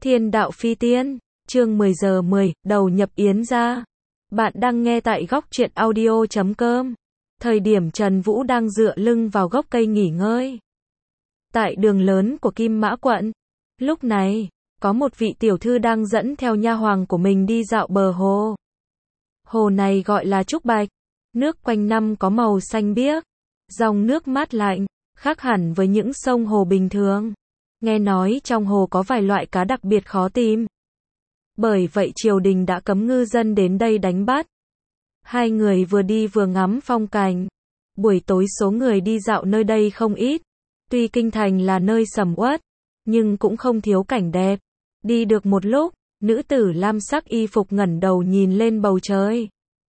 Thiên đạo phi tiên, chương 10 giờ 10, đầu nhập Yến gia. Bạn đang nghe tại góc truyện audio.com. Thời điểm Trần Vũ đang dựa lưng vào gốc cây nghỉ ngơi. Tại đường lớn của Kim Mã quận, lúc này, có một vị tiểu thư đang dẫn theo nha hoàng của mình đi dạo bờ hồ. Hồ này gọi là Trúc Bạch, nước quanh năm có màu xanh biếc, dòng nước mát lạnh, khác hẳn với những sông hồ bình thường. Nghe nói trong hồ có vài loại cá đặc biệt khó tìm. Bởi vậy triều đình đã cấm ngư dân đến đây đánh bắt. Hai người vừa đi vừa ngắm phong cảnh. Buổi tối số người đi dạo nơi đây không ít. Tuy kinh thành là nơi sầm uất, nhưng cũng không thiếu cảnh đẹp. Đi được một lúc, nữ tử lam sắc y phục ngẩng đầu nhìn lên bầu trời.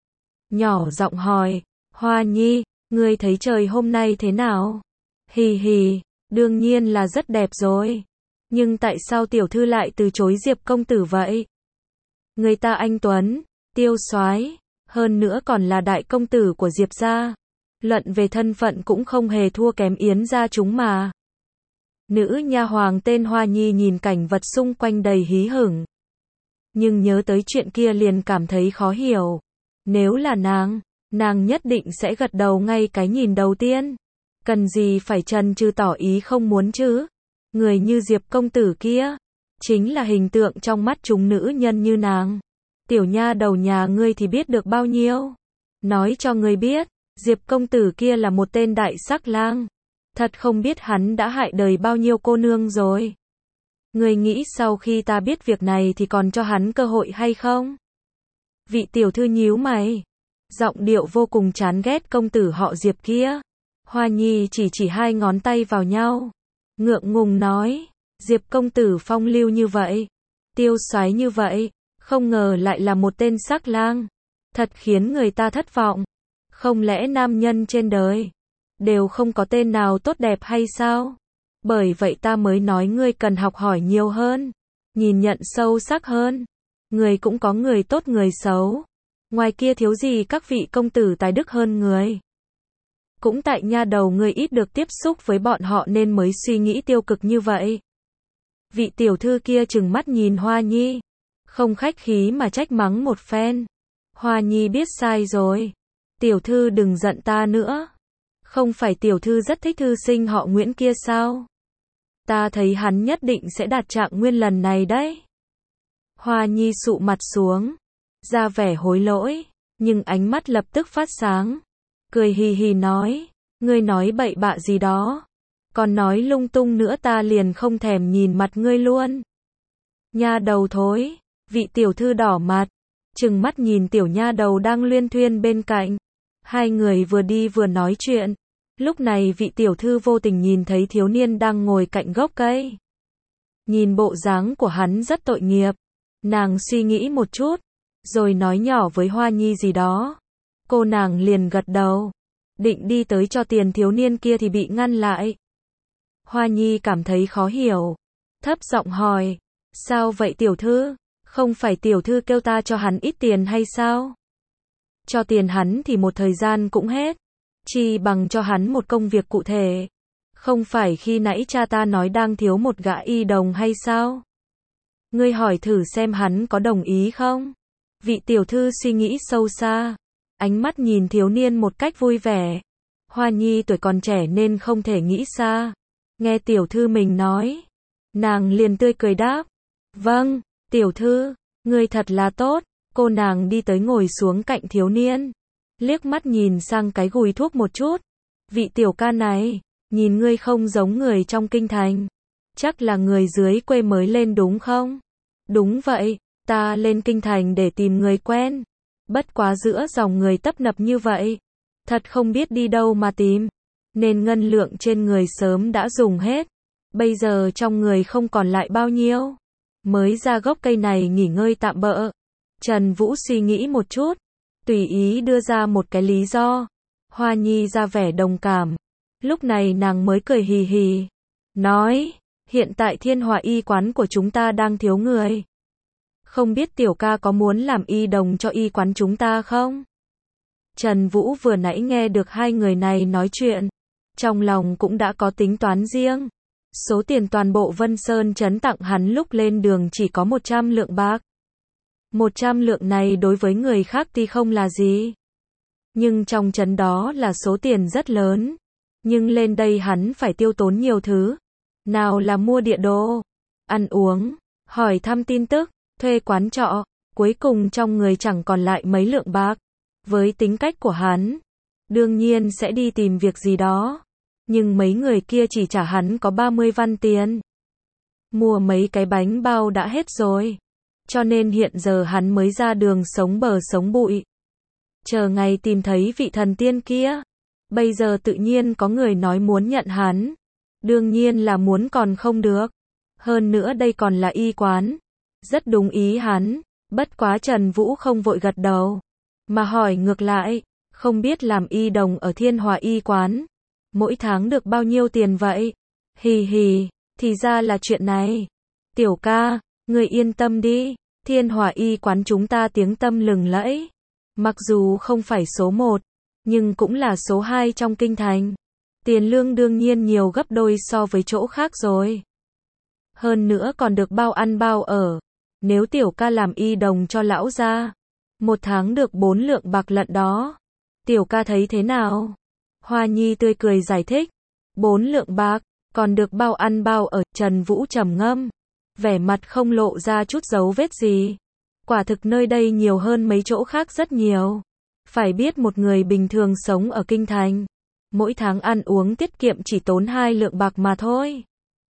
Nhỏ giọng hỏi, Hoa Nhi, ngươi thấy trời hôm nay thế nào? Hì hì, đương nhiên là rất đẹp rồi. Nhưng tại sao tiểu thư lại từ chối Diệp công tử vậy? Người ta anh tuấn, tiêu soái, hơn nữa còn là đại công tử của Diệp gia. Luận về thân phận cũng không hề thua kém Yến gia chúng mà. Nữ nha hoàng tên Hoa Nhi nhìn cảnh vật xung quanh đầy hí hửng. Nhưng nhớ tới chuyện kia liền cảm thấy khó hiểu. Nếu là nàng nhất định sẽ gật đầu ngay cái nhìn đầu tiên. Cần gì phải chần chừ tỏ ý không muốn chứ? Người như Diệp công tử kia, chính là hình tượng trong mắt chúng nữ nhân như nàng. Tiểu nha đầu nhà ngươi thì biết được bao nhiêu? Nói cho ngươi biết, Diệp công tử kia là một tên đại sắc lang. Thật không biết hắn đã hại đời bao nhiêu cô nương rồi. Ngươi nghĩ sau khi ta biết việc này thì còn cho hắn cơ hội hay không? Vị tiểu thư nhíu mày, giọng điệu vô cùng chán ghét công tử họ Diệp kia. Hoa Nhi chỉ hai ngón tay vào nhau, ngượng ngùng nói, Diệp công tử phong lưu như vậy, tiêu soái như vậy, không ngờ lại là một tên sắc lang, thật khiến người ta thất vọng. Không lẽ nam nhân trên đời đều không có tên nào tốt đẹp hay sao? Bởi vậy ta mới nói ngươi cần học hỏi nhiều hơn, nhìn nhận sâu sắc hơn. Người cũng có người tốt người xấu, ngoài kia thiếu gì các vị công tử tài đức hơn người. Cũng tại nha đầu ngươi ít được tiếp xúc với bọn họ nên mới suy nghĩ tiêu cực như vậy. Vị tiểu thư kia trừng mắt nhìn Hoa Nhi, không khách khí mà trách mắng một phen. Hoa Nhi biết sai rồi. Tiểu thư đừng giận ta nữa. Không phải tiểu thư rất thích thư sinh họ Nguyễn kia sao? Ta thấy hắn nhất định sẽ đạt trạng nguyên lần này đấy. Hoa Nhi sụ mặt xuống, ra vẻ hối lỗi, nhưng ánh mắt lập tức phát sáng. Cười hì hì nói, ngươi nói bậy bạ gì đó, còn nói lung tung nữa ta liền không thèm nhìn mặt ngươi luôn. Nha đầu thối, vị tiểu thư đỏ mặt, trừng mắt nhìn tiểu nha đầu đang luyên thuyên bên cạnh. Hai người vừa đi vừa nói chuyện. Lúc này vị tiểu thư vô tình nhìn thấy thiếu niên đang ngồi cạnh gốc cây. Nhìn bộ dáng của hắn rất tội nghiệp. Nàng suy nghĩ một chút, rồi nói nhỏ với Hoa Nhi gì đó. Cô nàng liền gật đầu, định đi tới cho tiền thiếu niên kia thì bị ngăn lại. Hoa Nhi cảm thấy khó hiểu, thấp giọng hỏi, sao vậy tiểu thư? Không phải tiểu thư kêu ta cho hắn ít tiền hay sao? Cho tiền hắn thì một thời gian cũng hết, chi bằng cho hắn một công việc cụ thể. Không phải khi nãy cha ta nói đang thiếu một gã y đồng hay sao? Ngươi hỏi thử xem hắn có đồng ý không? Vị tiểu thư suy nghĩ sâu xa, ánh mắt nhìn thiếu niên một cách vui vẻ. Hoa Nhi tuổi còn trẻ nên không thể nghĩ xa. Nghe tiểu thư mình nói, nàng liền tươi cười đáp, vâng, tiểu thư, ngươi thật là tốt. Cô nàng đi tới ngồi xuống cạnh thiếu niên, liếc mắt nhìn sang cái gùi thuốc một chút. Vị tiểu ca này, nhìn ngươi không giống người trong kinh thành, chắc là người dưới quê mới lên đúng không? Đúng vậy, ta lên kinh thành để tìm người quen. Bất quá giữa dòng người tấp nập như vậy, thật không biết đi đâu mà tìm, nên ngân lượng trên người sớm đã dùng hết. Bây giờ trong người không còn lại bao nhiêu, mới ra gốc cây này nghỉ ngơi tạm bợ. Trần Vũ suy nghĩ một chút, tùy ý đưa ra một cái lý do. Hoa Nhi ra vẻ đồng cảm. Lúc này nàng mới cười hì hì, nói, hiện tại Thiên Hòa y quán của chúng ta đang thiếu người. Không biết tiểu ca có muốn làm y đồng cho y quán chúng ta không? Trần Vũ vừa nãy nghe được hai người này nói chuyện, trong lòng cũng đã có tính toán riêng. Số tiền toàn bộ Vân Sơn trấn tặng hắn lúc lên đường chỉ có 100 lượng bạc. 100 lượng này đối với người khác thì không là gì. Nhưng trong trấn đó là số tiền rất lớn. Nhưng lên đây hắn phải tiêu tốn nhiều thứ. Nào là mua địa đồ, ăn uống, hỏi thăm tin tức, thuê quán trọ. Cuối cùng trong người chẳng còn lại mấy lượng bạc. Với tính cách của hắn, đương nhiên sẽ đi tìm việc gì đó. Nhưng mấy người kia chỉ trả hắn có 30 văn tiền. Mua mấy cái bánh bao đã hết rồi. Cho nên hiện giờ hắn mới ra đường sống bờ sống bụi. Chờ ngày tìm thấy vị thần tiên kia. Bây giờ tự nhiên có người nói muốn nhận hắn. Đương nhiên là muốn còn không được. Hơn nữa đây còn là y quán. Rất đúng ý hắn. Bất quá Trần Vũ không vội gật đầu. Mà hỏi ngược lại. Không biết làm y đồng ở Thiên Hòa y quán. Mỗi tháng được bao nhiêu tiền vậy? Hì hì. Thì ra là chuyện này. Tiểu ca, người yên tâm đi. Thiên Hòa y quán chúng ta tiếng tăm lừng lẫy. Mặc dù không phải số 1, nhưng cũng là số 2 trong kinh thành. Tiền lương đương nhiên nhiều gấp đôi so với chỗ khác rồi. Hơn nữa còn được bao ăn bao ở. Nếu tiểu ca làm y đồng cho lão gia, một tháng được 4 lượng bạc lận đó. Tiểu ca thấy thế nào? Hoa Nhi tươi cười giải thích. 4 lượng bạc, còn được bao ăn bao ở. Trần Vũ trầm ngâm, vẻ mặt không lộ ra chút dấu vết gì. Quả thực nơi đây nhiều hơn mấy chỗ khác rất nhiều. Phải biết một người bình thường sống ở kinh thành, mỗi tháng ăn uống tiết kiệm chỉ tốn 2 lượng bạc mà thôi.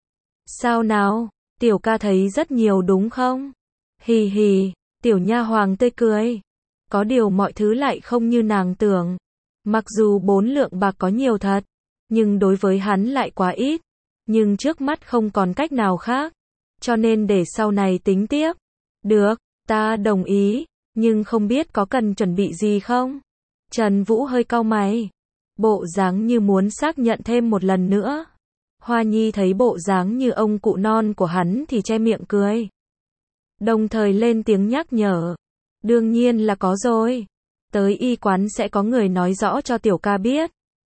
Sao nào, tiểu ca thấy rất nhiều đúng không? Hì hì, tiểu nha hoàng tươi cười. Có điều mọi thứ lại không như nàng tưởng. Mặc dù 4 lượng bạc có nhiều thật, nhưng đối với hắn lại quá ít. Nhưng trước mắt không còn cách nào khác, cho nên để sau này tính tiếp. Được, ta đồng ý, nhưng không biết có cần chuẩn bị gì không? Trần Vũ hơi cau mày, bộ dáng như muốn xác nhận thêm một lần nữa. Hoa Nhi thấy bộ dáng như ông cụ non của hắn thì che miệng cười. Đồng thời lên tiếng nhắc nhở. Đương nhiên là có rồi. Tới y quán sẽ có người nói rõ cho tiểu ca biết.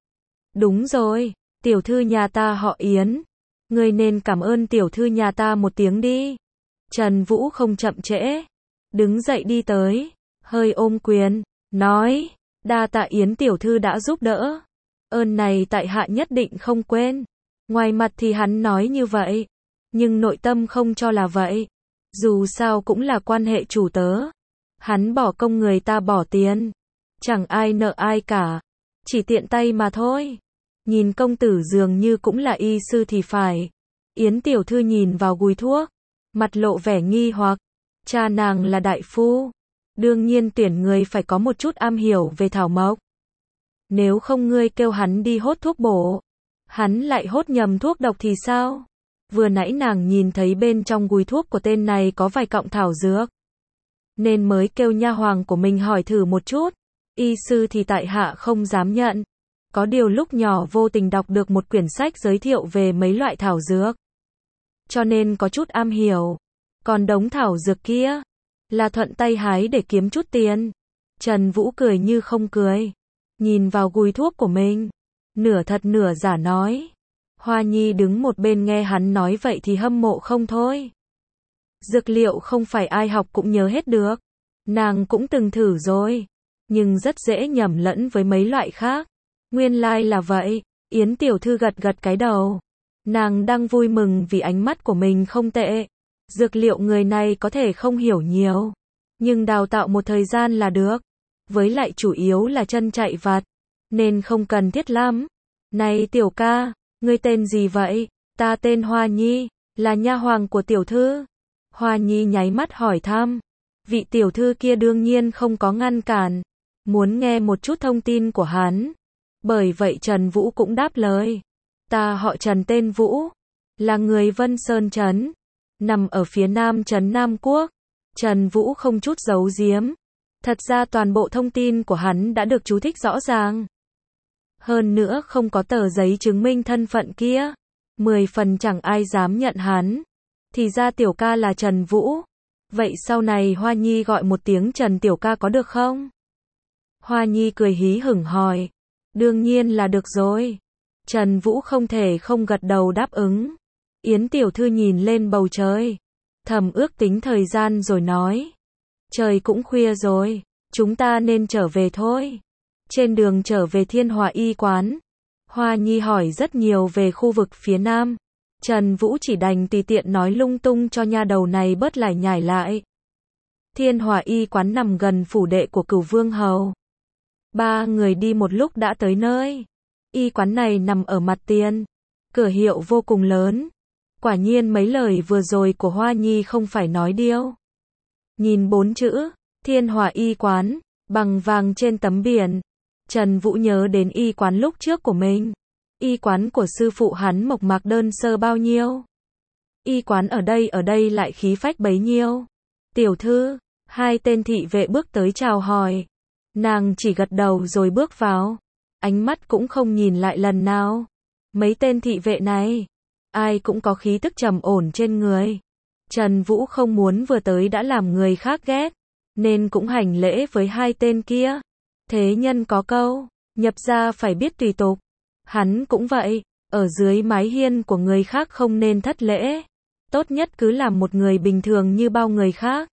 Đúng rồi, tiểu thư nhà ta họ Yến. Ngươi nên cảm ơn tiểu thư nhà ta một tiếng đi. Trần Vũ không chậm trễ. Đứng dậy đi tới. Hơi ôm quyền. Nói. Đa tạ Yến tiểu thư đã giúp đỡ. Ơn này tại hạ nhất định không quên. Ngoài mặt thì hắn nói như vậy. Nhưng nội tâm không cho là vậy. Dù sao cũng là quan hệ chủ tớ. Hắn bỏ công người ta bỏ tiền. Chẳng ai nợ ai cả. Chỉ tiện tay mà thôi. Nhìn công tử dường như cũng là y sư thì phải. Yến tiểu thư nhìn vào gùi thuốc. Mặt lộ vẻ nghi hoặc. Cha nàng là đại phu. Đương nhiên tuyển người phải có một chút am hiểu về thảo mộc. Nếu không ngươi kêu hắn đi hốt thuốc bổ. Hắn lại hốt nhầm thuốc độc thì sao? Vừa nãy nàng nhìn thấy bên trong gùi thuốc của tên này có vài cọng thảo dược. Nên mới kêu nha hoàng của mình hỏi thử một chút. Y sư thì tại hạ không dám nhận. Có điều lúc nhỏ vô tình đọc được một quyển sách giới thiệu về mấy loại thảo dược. Cho nên có chút am hiểu. Còn đống thảo dược kia là thuận tay hái để kiếm chút tiền. Trần Vũ cười như không cười. Nhìn vào gùi thuốc của mình. Nửa thật nửa giả nói. Hoa Nhi đứng một bên nghe hắn nói vậy thì hâm mộ không thôi. Dược liệu không phải ai học cũng nhớ hết được. Nàng cũng từng thử rồi. Nhưng rất dễ nhầm lẫn với mấy loại khác. Nguyên lai là vậy. Yến tiểu thư gật gật cái đầu. Nàng đang vui mừng vì ánh mắt của mình không tệ. Dược liệu người này có thể không hiểu nhiều. Nhưng đào tạo một thời gian là được. Với lại chủ yếu là chân chạy vặt. Nên không cần thiết lắm. Này tiểu ca, ngươi tên gì vậy? Ta tên Hoa Nhi, là nha hoàng của tiểu thư. Hoa Nhi nháy mắt hỏi thăm. Vị tiểu thư kia đương nhiên không có ngăn cản. Muốn nghe một chút thông tin của hắn. Bởi vậy Trần Vũ cũng đáp lời. Ta họ Trần tên Vũ. Là người Vân Sơn Trấn. Nằm ở phía nam trấn Nam Quốc. Trần Vũ không chút giấu giếm. Thật ra toàn bộ thông tin của hắn đã được chú thích rõ ràng. Hơn nữa không có tờ giấy chứng minh thân phận kia. 10 phần chẳng ai dám nhận hắn. Thì ra tiểu ca là Trần Vũ. Vậy sau này Hoa Nhi gọi một tiếng Trần tiểu ca có được không? Hoa Nhi cười hí hửng hỏi. Đương nhiên là được rồi. Trần Vũ không thể không gật đầu đáp ứng. Yến tiểu thư nhìn lên bầu trời, thầm ước tính thời gian rồi nói. Trời cũng khuya rồi, chúng ta nên trở về thôi. Trên đường trở về Thiên Hòa y quán, Hoa Nhi hỏi rất nhiều về khu vực phía nam. Trần Vũ chỉ đành tùy tiện nói lung tung cho nha đầu này bớt lải nhải lại. Thiên Hòa y quán nằm gần phủ đệ của Cửu Vương Hầu. Ba người đi một lúc đã tới nơi. Y quán này nằm ở mặt tiền. Cửa hiệu vô cùng lớn. Quả nhiên mấy lời vừa rồi của Hoa Nhi không phải nói điêu. Nhìn 4 chữ, Thiên Hòa y quán, bằng vàng trên tấm biển. Trần Vũ nhớ đến y quán lúc trước của mình. Y quán của sư phụ hắn mộc mạc đơn sơ bao nhiêu. Y quán ở đây lại khí phách bấy nhiêu. Tiểu thư, hai tên thị vệ bước tới chào hỏi. Nàng chỉ gật đầu rồi bước vào. Ánh mắt cũng không nhìn lại lần nào. Mấy tên thị vệ này, ai cũng có khí tức trầm ổn trên người. Trần Vũ không muốn vừa tới đã làm người khác ghét, nên cũng hành lễ với hai tên kia. Thế nhân có câu, nhập gia phải biết tùy tục. Hắn cũng vậy, ở dưới mái hiên của người khác không nên thất lễ. Tốt nhất cứ làm một người bình thường như bao người khác.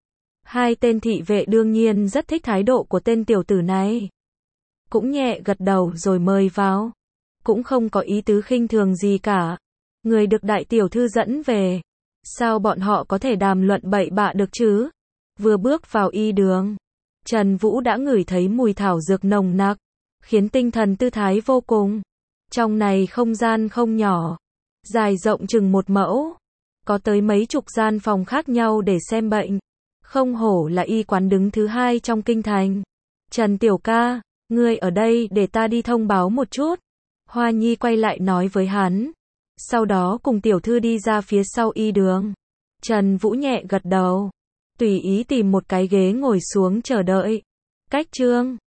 Hai tên thị vệ đương nhiên rất thích thái độ của tên tiểu tử này. Cũng nhẹ gật đầu rồi mời vào. Cũng không có ý tứ khinh thường gì cả. Người được đại tiểu thư dẫn về. Sao bọn họ có thể đàm luận bậy bạ được chứ? Vừa bước vào y đường, Trần Vũ đã ngửi thấy mùi thảo dược nồng nặc, khiến tinh thần tư thái vô cùng. Trong này không gian không nhỏ, dài rộng chừng 1 mẫu. Có tới mấy chục gian phòng khác nhau để xem bệnh. Không hổ là y quán đứng thứ 2 trong kinh thành. Trần tiểu ca, ngươi ở đây để ta đi thông báo một chút. Hoa Nhi quay lại nói với hắn. Sau đó cùng tiểu thư đi ra phía sau y đường. Trần Vũ nhẹ gật đầu, tùy ý tìm một cái ghế ngồi xuống chờ đợi. Cách chương